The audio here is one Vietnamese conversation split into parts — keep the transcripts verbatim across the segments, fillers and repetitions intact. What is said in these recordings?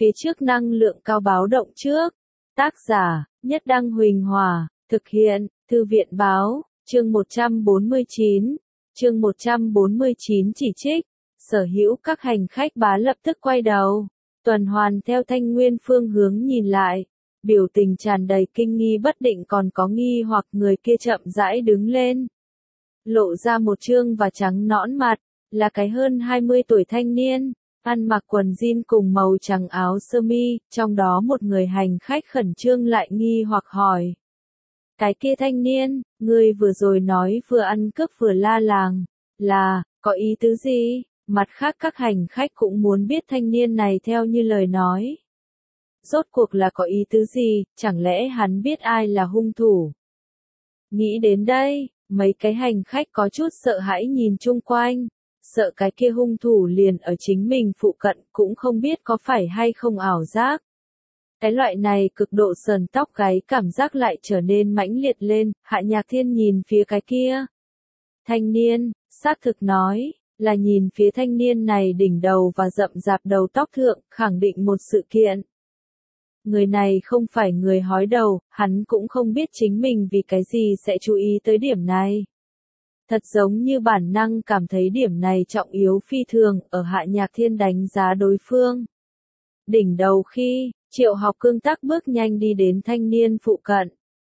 phía trước năng lượng cao báo động trước. Tác giả, Nhất Đăng Huỳnh Hòa, thực hiện, Thư viện Báo, chương một trăm bốn mươi chín, chương một trăm bốn mươi chín chỉ trích, sở hữu các hành khách bá lập tức quay đầu, tuần hoàn theo Thanh Nguyên phương hướng nhìn lại, biểu tình tràn đầy kinh nghi bất định còn có nghi hoặc người kia chậm rãi đứng lên. Lộ ra một trương và trắng nõn mặt, là cái hơn hai mươi tuổi thanh niên, ăn mặc quần jean cùng màu trắng áo sơ mi, trong đó một người hành khách khẩn trương lại nghi hoặc hỏi. Cái kia thanh niên, người vừa rồi nói vừa ăn cướp vừa la làng, là, có ý tứ gì? Mặt khác các hành khách cũng muốn biết thanh niên này theo như lời nói. Rốt cuộc là có ý tứ gì, chẳng lẽ hắn biết ai là hung thủ? Nghĩ đến đây, mấy cái hành khách có chút sợ hãi nhìn chung quanh, sợ cái kia hung thủ liền ở chính mình phụ cận cũng không biết có phải hay không ảo giác. Cái loại này cực độ sờn tóc gáy cảm giác lại trở nên mãnh liệt lên, Hạ Nhạc Thiên nhìn phía cái kia. Thanh niên, xác thực nói, là nhìn phía thanh niên này đỉnh đầu và rậm rạp đầu tóc thượng, khẳng định một sự kiện. Người này không phải người hói đầu, hắn cũng không biết chính mình vì cái gì sẽ chú ý tới điểm này. Thật giống như bản năng cảm thấy điểm này trọng yếu phi thường, ở Hạ Nhạc Thiên đánh giá đối phương. Đỉnh đầu khi, Triệu Học Cương tắc bước nhanh đi đến thanh niên phụ cận.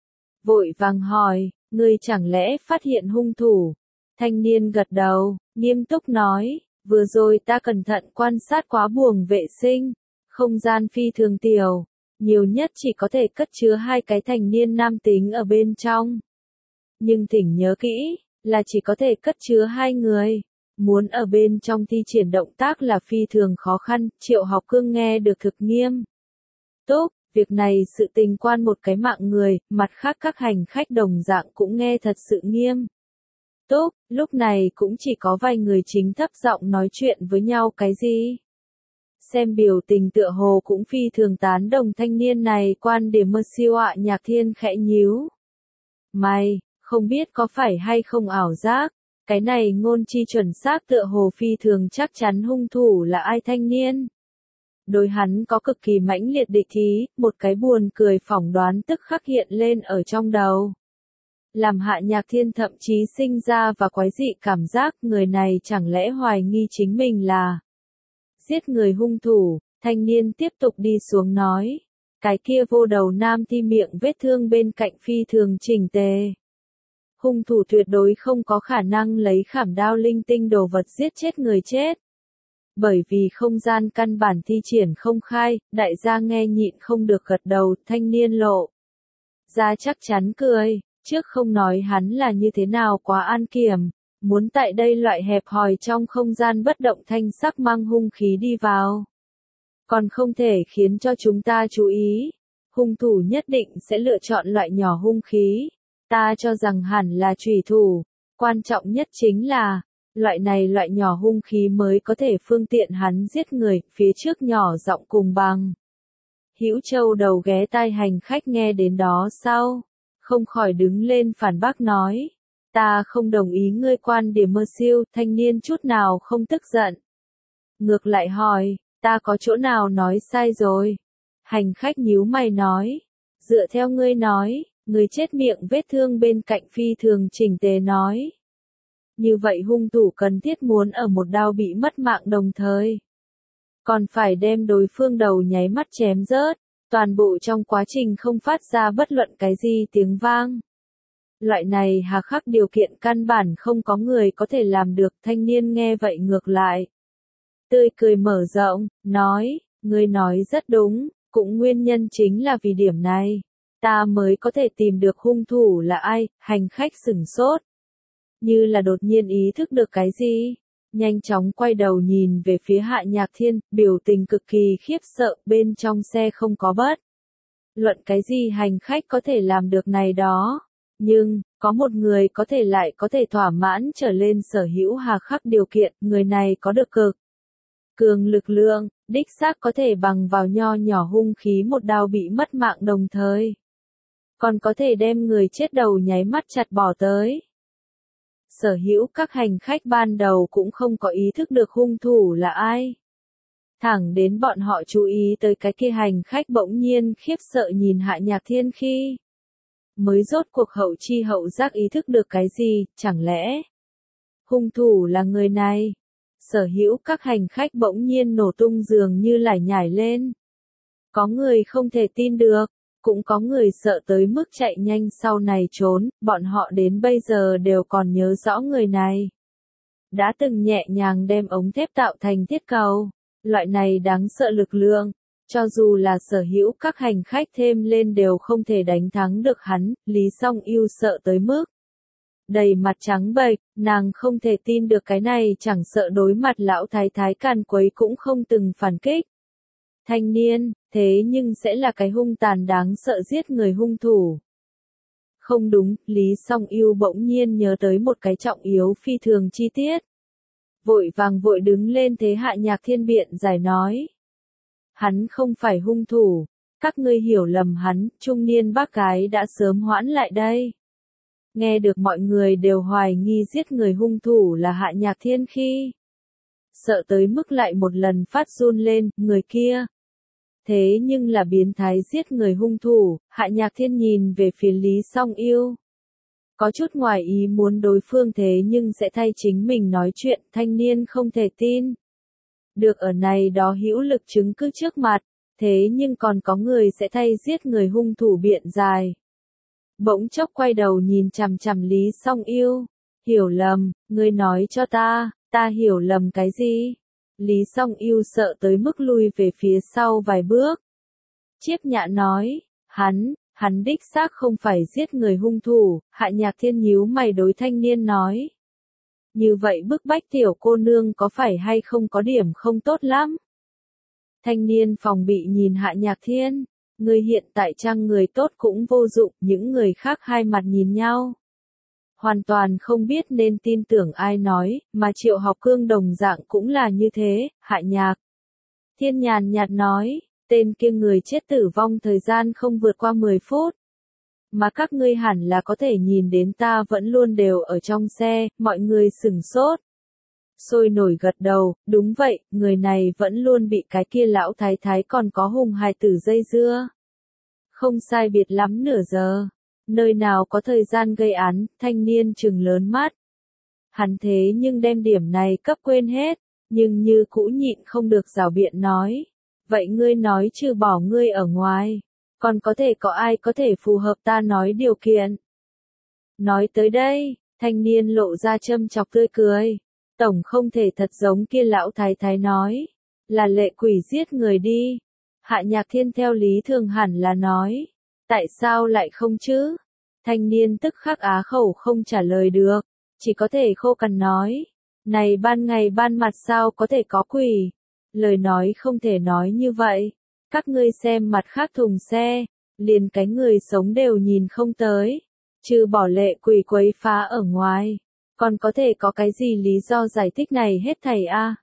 Vội vàng hỏi, ngươi chẳng lẽ phát hiện hung thủ? Thanh niên gật đầu, nghiêm túc nói, vừa rồi ta cẩn thận quan sát quá buồng vệ sinh, không gian phi thường tiểu, nhiều nhất chỉ có thể cất chứa hai cái thành niên nam tính ở bên trong. Nhưng thỉnh nhớ kỹ, là chỉ có thể cất chứa hai người. Muốn ở bên trong thi triển động tác là phi thường khó khăn, Triệu Học Cương nghe được thực nghiêm. Tốt, việc này sự tình quan một cái mạng người, mặt khác các hành khách đồng dạng cũng nghe thật sự nghiêm. Tốt, lúc này cũng chỉ có vài người chính thấp giọng nói chuyện với nhau cái gì. Xem biểu tình tựa hồ cũng phi thường tán đồng thanh niên này quan điểm mơ siêu ạ. Nhạc Thiên khẽ nhíu mày, không biết có phải hay không ảo giác, cái này ngôn chi chuẩn xác tựa hồ phi thường chắc chắn hung thủ là ai thanh niên. Đối hắn có cực kỳ mãnh liệt địch ý, một cái buồn cười phỏng đoán tức khắc hiện lên ở trong đầu. Làm Hạ Nhạc Thiên thậm chí sinh ra và quái dị cảm giác người này chẳng lẽ hoài nghi chính mình là giết người hung thủ. Thanh niên tiếp tục đi xuống nói, cái kia vô đầu nam ti miệng vết thương bên cạnh phi thường chỉnh tề. Hung thủ tuyệt đối không có khả năng lấy khảm đao linh tinh đồ vật giết chết người chết. Bởi vì không gian căn bản thi triển không khai, đại gia nghe nhịn không được gật đầu, thanh niên lộ ra chắc chắn cười, trước không nói hắn là như thế nào quá an kiểm, muốn tại đây loại hẹp hòi trong không gian bất động thanh sắc mang hung khí đi vào. Còn không thể khiến cho chúng ta chú ý, hung thủ nhất định sẽ lựa chọn loại nhỏ hung khí, ta cho rằng hẳn là chủy thủ, quan trọng nhất chính là, loại này loại nhỏ hung khí mới có thể phương tiện hắn giết người, phía trước nhỏ giọng cùng bằng. Hữu Châu đầu ghé tai hành khách nghe đến đó sau, không khỏi đứng lên phản bác nói, ta không đồng ý ngươi quan điểm mơ siêu, thanh niên chút nào không tức giận. Ngược lại hỏi, ta có chỗ nào nói sai rồi? Hành khách nhíu mày nói, dựa theo ngươi nói, người chết miệng vết thương bên cạnh phi thường chỉnh tề nói. Như vậy hung thủ cần thiết muốn ở một đao bị mất mạng đồng thời. Còn phải đem đối phương đầu nháy mắt chém rớt, toàn bộ trong quá trình không phát ra bất luận cái gì tiếng vang. Loại này hà khắc điều kiện căn bản không có người có thể làm được. Thanh niên nghe vậy ngược lại. Tươi cười mở rộng, nói, ngươi nói rất đúng, cũng nguyên nhân chính là vì điểm này. Ta mới có thể tìm được hung thủ là ai. Hành khách sửng sốt. Như là đột nhiên ý thức được cái gì. Nhanh chóng quay đầu nhìn về phía Hạ Nhạc Thiên, biểu tình cực kỳ khiếp sợ, bên trong xe không có bất luận cái gì hành khách có thể làm được này đó. Nhưng, có một người có thể lại có thể thỏa mãn trở lên sở hữu hà khắc điều kiện, người này có được cực cường lực lượng, đích xác có thể bằng vào nho nhỏ hung khí một đao bị mất mạng đồng thời. Còn có thể đem người chết đầu nháy mắt chặt bỏ tới. Sở hữu các hành khách ban đầu cũng không có ý thức được hung thủ là ai. Thẳng đến bọn họ chú ý tới cái kia hành khách bỗng nhiên khiếp sợ nhìn Hạ Nhạc Thiên khi mới rốt cuộc hậu chi hậu giác ý thức được cái gì, chẳng lẽ hung thủ là người này? Sở hữu các hành khách bỗng nhiên nổ tung dường như lải nhải lên. Có người không thể tin được, cũng có người sợ tới mức chạy nhanh sau này trốn, bọn họ đến bây giờ đều còn nhớ rõ người này. Đã từng nhẹ nhàng đem ống thép tạo thành thiết cầu, loại này đáng sợ lực lượng, cho dù là sở hữu các hành khách thêm lên đều không thể đánh thắng được hắn, Lý Song Yêu sợ tới mức đầy mặt trắng bệch, nàng không thể tin được cái này chẳng sợ đối mặt lão thái thái càn quấy cũng không từng phản kích. Thanh niên, thế nhưng sẽ là cái hung tàn đáng sợ giết người hung thủ. Không đúng, Lý Song Yêu bỗng nhiên nhớ tới một cái trọng yếu phi thường chi tiết. Vội vàng vội đứng lên thế Hạ Nhạc Thiên biện giải nói. Hắn không phải hung thủ, các ngươi hiểu lầm hắn, trung niên bác gái đã sớm hoãn lại đây. Nghe được mọi người đều hoài nghi giết người hung thủ là Hạ Nhạc Thiên khi sợ tới mức lại một lần phát run lên, người kia. Thế nhưng là biến thái giết người hung thủ, Hạ Nhạc Thiên nhìn về phía Lý Song Yêu. Có chút ngoài ý muốn đối phương thế nhưng sẽ thay chính mình nói chuyện, thanh niên không thể tin. Được ở này đó hữu lực chứng cứ trước mặt, thế nhưng còn có người sẽ thay giết người hung thủ biện giải. Bỗng chốc quay đầu nhìn chằm chằm Lý Song Yêu, hiểu lầm, ngươi nói cho ta, ta hiểu lầm cái gì? Lý Song Yêu sợ tới mức lui về phía sau vài bước. Chiếp Nhã nói, hắn, hắn đích xác không phải giết người hung thủ, Hạ Nhạc Thiên nhíu mày đối thanh niên nói. Như vậy bức bách tiểu cô nương có phải hay không có điểm không tốt lắm? Thanh niên phòng bị nhìn Hạ Nhạc Thiên, người hiện tại trang người tốt cũng vô dụng, những người khác hai mặt nhìn nhau. Hoàn toàn không biết nên tin tưởng ai nói, mà Triệu Học Cương đồng dạng cũng là như thế, Hạ Nhạc Thiên nhàn nhạt nói, tên kia người chết tử vong thời gian không vượt qua mười phút. Mà các ngươi hẳn là có thể nhìn đến ta vẫn luôn đều ở trong xe, mọi người sửng sốt. Sôi nổi gật đầu, đúng vậy, người này vẫn luôn bị cái kia lão thái thái còn có hùng hài tử dây dưa. Không sai biệt lắm nửa giờ. Nơi nào có thời gian gây án, thanh niên trừng lớn mắt. Hắn thế nhưng đem điểm này cấp quên hết, nhưng như cũ nhịn không được rảo biện nói. Vậy ngươi nói trừ bỏ ngươi ở ngoài, còn có thể có ai có thể phù hợp ta nói điều kiện. Nói tới đây, thanh niên lộ ra châm chọc tươi cười. Tổng không thể thật giống kia lão thái thái nói, là lệ quỷ giết người đi. Hạ Nhạc Thiên theo lý thường hẳn là nói, tại sao lại không chứ? Thanh niên tức khắc á khẩu không trả lời được, chỉ có thể khô cằn nói, này ban ngày ban mặt sao có thể có quỷ? Lời nói không thể nói như vậy, các ngươi xem mặt khác thùng xe, liền cái người sống đều nhìn không tới, trừ bỏ lệ quỷ quấy phá ở ngoài. Còn có thể có cái gì lý do giải thích này hết thầy a? À?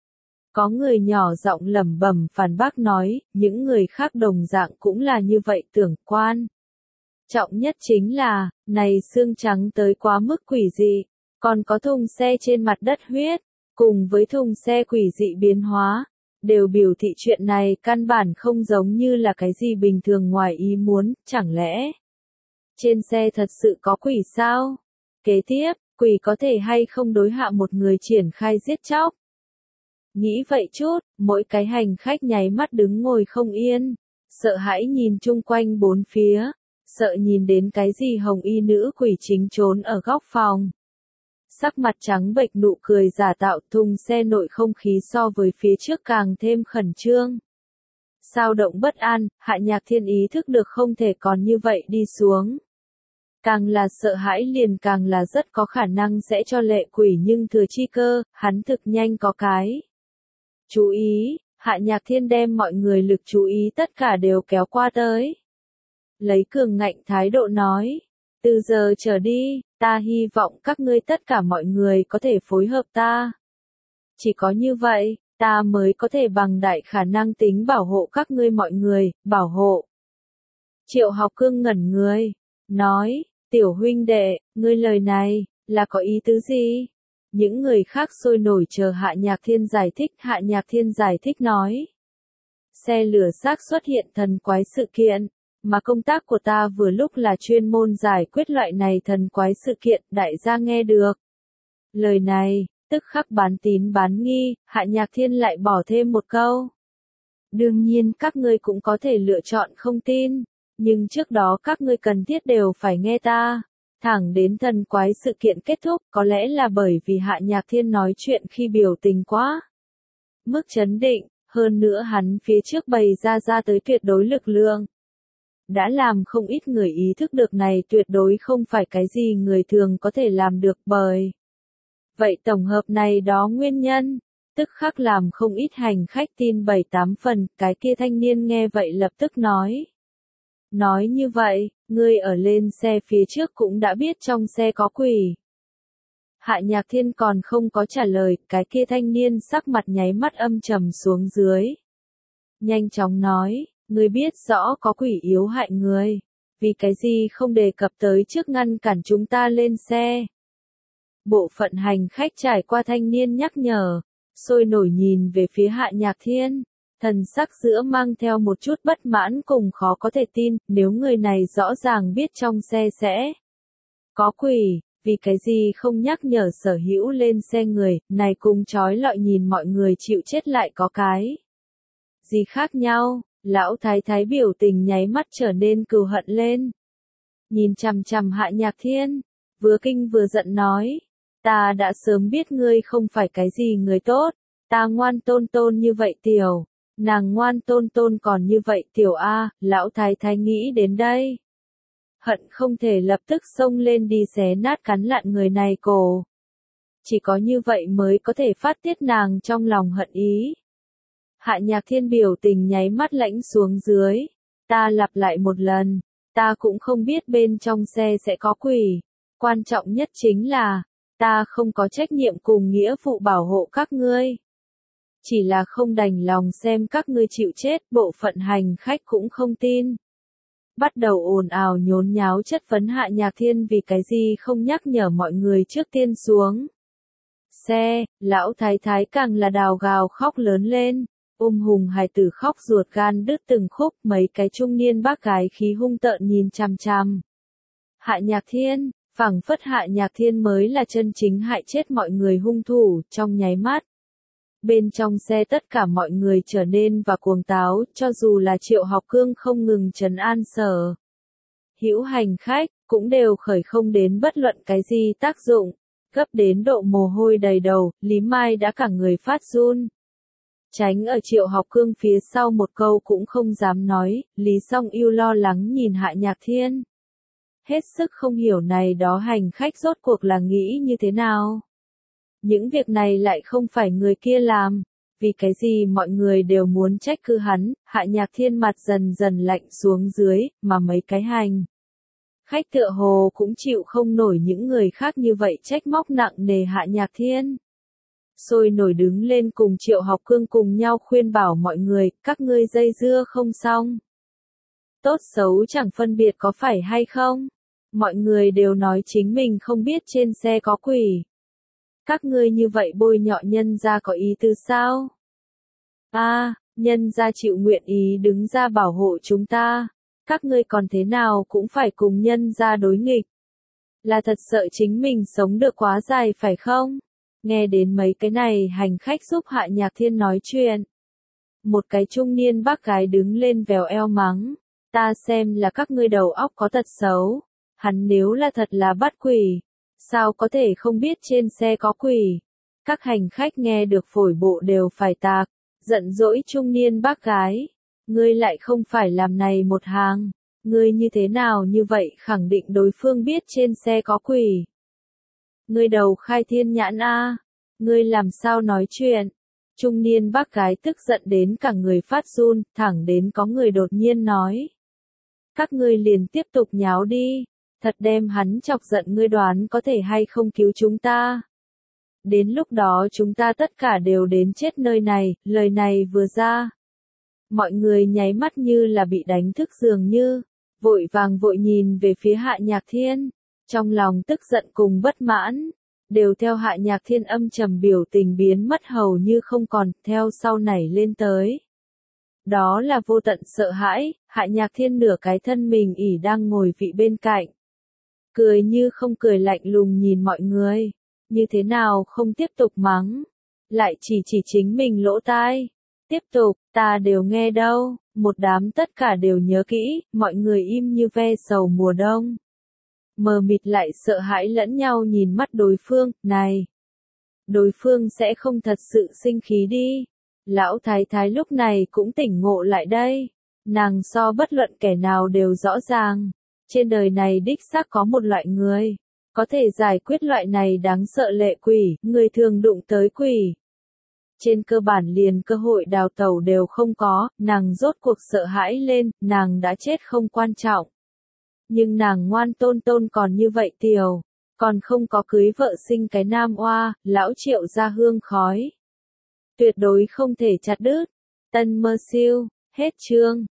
Có người nhỏ giọng lẩm bẩm phản bác nói, những người khác đồng dạng cũng là như vậy tưởng quan. Trọng nhất chính là, này xương trắng tới quá mức quỷ dị, còn có thùng xe trên mặt đất huyết, cùng với thùng xe quỷ dị biến hóa, đều biểu thị chuyện này căn bản không giống như là cái gì bình thường ngoài ý muốn, chẳng lẽ trên xe thật sự có quỷ sao? Kế tiếp, quỷ có thể hay không đối hạ một người triển khai giết chóc. Nghĩ vậy chút, mỗi cái hành khách nháy mắt đứng ngồi không yên, sợ hãi nhìn chung quanh bốn phía, sợ nhìn đến cái gì hồng y nữ quỷ chính trốn ở góc phòng. Sắc mặt trắng bệch nụ cười giả tạo, thùng xe nội không khí so với phía trước càng thêm khẩn trương. Sao động bất an, Hạ Nhạc Thiên ý thức được không thể còn như vậy đi xuống. Càng là sợ hãi liền càng là rất có khả năng sẽ cho lệ quỷ nhưng thừa chi cơ, hắn thực nhanh có cái. Chú ý, Hạ Nhạc Thiên đem mọi người lực chú ý tất cả đều kéo qua tới. Lấy cường ngạnh thái độ nói, từ giờ trở đi, ta hy vọng các ngươi tất cả mọi người có thể phối hợp ta. Chỉ có như vậy, ta mới có thể bằng đại khả năng tính bảo hộ các ngươi mọi người, bảo hộ. Triệu Học Cương ngẩn người, nói, tiểu huynh đệ, ngươi lời này, là có ý tứ gì? Những người khác sôi nổi chờ Hạ Nhạc Thiên giải thích. Hạ Nhạc Thiên giải thích nói. Xe lửa xác xuất hiện thần quái sự kiện, mà công tác của ta vừa lúc là chuyên môn giải quyết loại này thần quái sự kiện, đại gia nghe được. Lời này, tức khắc bán tín bán nghi, Hạ Nhạc Thiên lại bỏ thêm một câu. Đương nhiên các ngươi cũng có thể lựa chọn không tin, nhưng trước đó các ngươi cần thiết đều phải nghe ta. Thẳng đến thần quái sự kiện kết thúc, có lẽ là bởi vì Hạ Nhạc Thiên nói chuyện khi biểu tình quá mức chấn định, hơn nữa hắn phía trước bày ra ra tới tuyệt đối lực lượng. Đã làm không ít người ý thức được này tuyệt đối không phải cái gì người thường có thể làm được bởi. Vậy tổng hợp này đó nguyên nhân, tức khắc làm không ít hành khách tin bảy tám phần, cái kia thanh niên nghe vậy lập tức nói. Nói như vậy, ngươi ở lên xe phía trước cũng đã biết trong xe có quỷ. Hạ Nhạc Thiên còn không có trả lời, cái kia thanh niên sắc mặt nháy mắt âm trầm xuống dưới. Nhanh chóng nói, ngươi biết rõ có quỷ yếu hại người, vì cái gì không đề cập tới trước ngăn cản chúng ta lên xe. Bộ phận hành khách trải qua thanh niên nhắc nhở, sôi nổi nhìn về phía Hạ Nhạc Thiên, thần sắc giữa mang theo một chút bất mãn cùng khó có thể tin, nếu người này rõ ràng biết trong xe sẽ có quỷ, vì cái gì không nhắc nhở sở hữu lên xe người, này cùng trói lọi nhìn mọi người chịu chết lại có cái gì khác nhau. Lão thái thái biểu tình nháy mắt trở nên cừu hận lên. Nhìn chằm chằm Hạ Nhạc Thiên, vừa kinh vừa giận nói. Ta đã sớm biết ngươi không phải cái gì người tốt, ta ngoan tôn tôn như vậy tiểu, nàng ngoan tôn tôn còn như vậy tiểu a, lão thái thái nghĩ đến đây. Hận không thể lập tức xông lên đi xé nát cắn lạn người này cổ. Chỉ có như vậy mới có thể phát tiết nàng trong lòng hận ý. Hạ Nhạc Thiên biểu tình nháy mắt lãnh xuống dưới. Ta lặp lại một lần, ta cũng không biết bên trong xe sẽ có quỷ. Quan trọng nhất chính là, ta không có trách nhiệm cùng nghĩa vụ bảo hộ các ngươi. Chỉ là không đành lòng xem các ngươi chịu chết, bộ phận hành khách cũng không tin. Bắt đầu ồn ào nhốn nháo chất vấn Hạ Nhạc Thiên vì cái gì không nhắc nhở mọi người trước tiên xuống xe, lão thái thái càng là đào gào khóc lớn lên. Ôm hùng hài tử khóc ruột gan đứt từng khúc, mấy cái trung niên bác gái khí hung tợn nhìn chằm chằm. Hạ Nhạc Thiên, phảng phất Hạ Nhạc Thiên mới là chân chính hại chết mọi người hung thủ, trong nháy mắt. Bên trong xe tất cả mọi người trở nên và cuồng táo, cho dù là Triệu Học Cương không ngừng trấn an sở. Hữu hành khách, cũng đều khởi không đến bất luận cái gì tác dụng, gấp đến độ mồ hôi đầy đầu, Lý Mai đã cả người phát run. Tránh ở Triệu Học Cương phía sau một câu cũng không dám nói, Lý Song Yêu lo lắng nhìn Hạ Nhạc Thiên. Hết sức không hiểu này đó hành khách rốt cuộc là nghĩ như thế nào. Những việc này lại không phải người kia làm, vì cái gì mọi người đều muốn trách cứ hắn, Hạ Nhạc Thiên mặt dần dần lạnh xuống dưới, mà mấy cái hành. Khách tựa hồ cũng chịu không nổi những người khác như vậy trách móc nặng nề Hạ Nhạc Thiên. Sôi nổi đứng lên cùng Triệu Học Cương cùng nhau khuyên bảo mọi người, các ngươi dây dưa không xong. Tốt xấu chẳng phân biệt có phải hay không. Mọi người đều nói chính mình không biết trên xe có quỷ. Các ngươi như vậy bôi nhọ nhân gia có ý tư sao? A, à, nhân gia chịu nguyện ý đứng ra bảo hộ chúng ta. Các ngươi còn thế nào cũng phải cùng nhân gia đối nghịch. Là thật sợ chính mình sống được quá dài phải không? Nghe đến mấy cái này hành khách giúp Hạ Nhạc Thiên nói chuyện. Một cái trung niên bác gái đứng lên vèo eo mắng. Ta xem là các ngươi đầu óc có tật xấu. Hắn nếu là thật là bắt quỷ. Sao có thể không biết trên xe có quỷ. Các hành khách nghe được phổi bộ đều phải tạc. Giận dỗi trung niên bác gái. Ngươi lại không phải làm này một hàng. Ngươi như thế nào như vậy khẳng định đối phương biết trên xe có quỷ. Ngươi đầu khai thiên nhãn a, ngươi làm sao nói chuyện? Trung niên bác gái tức giận đến cả người phát run, thẳng đến có người đột nhiên nói. Các ngươi liền tiếp tục nháo đi, thật đem hắn chọc giận ngươi đoán có thể hay không cứu chúng ta. Đến lúc đó chúng ta tất cả đều đến chết nơi này, lời này vừa ra. Mọi người nháy mắt như là bị đánh thức dường như, vội vàng vội nhìn về phía Hạ Nhạc Thiên. Trong lòng tức giận cùng bất mãn, đều theo Hạ Nhạc Thiên âm trầm biểu tình biến mất hầu như không còn, theo sau nảy lên tới. Đó là vô tận sợ hãi, Hạ Nhạc Thiên nửa cái thân mình ỉ đang ngồi vị bên cạnh. Cười như không cười lạnh lùng nhìn mọi người, như thế nào không tiếp tục mắng, lại chỉ chỉ chính mình lỗ tai. Tiếp tục, ta đều nghe đâu, một đám tất cả đều nhớ kỹ, mọi người im như ve sầu mùa đông. Mờ mịt lại sợ hãi lẫn nhau nhìn mắt đối phương, này. Đối phương sẽ không thật sự sinh khí đi. Lão thái thái lúc này cũng tỉnh ngộ lại đây. Nàng so bất luận kẻ nào đều rõ ràng. Trên đời này đích xác có một loại người. Có thể giải quyết loại này đáng sợ lệ quỷ, người thường đụng tới quỷ. Trên cơ bản liền cơ hội đào tẩu đều không có, nàng rốt cuộc sợ hãi lên, nàng đã chết không quan trọng. Nhưng nàng ngoan tôn tôn còn như vậy tiểu, còn không có cưới vợ sinh cái nam oa, lão Triệu ra hương khói. Tuyệt đối không thể chặt đứt. Tân Mơ Siêu, hết chương.